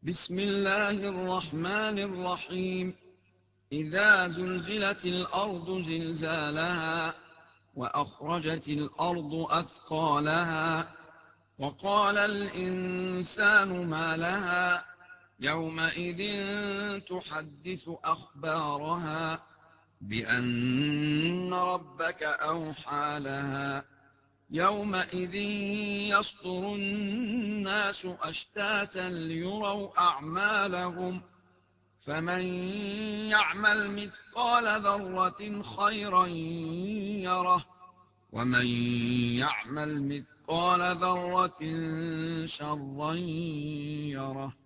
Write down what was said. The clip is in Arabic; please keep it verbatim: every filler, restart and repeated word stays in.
بسم الله الرحمن الرحيم إذا زلزلت الأرض زلزالها وأخرجت الأرض أثقالها وقال الإنسان ما لها يومئذ تحدث أخبارها بأن ربك أوحى لها يومئذ يصدر الناس أشتاتا ليروا أعمالهم فمن يعمل مثقال ذرة خيرا يره ومن يعمل مثقال ذرة شرا يره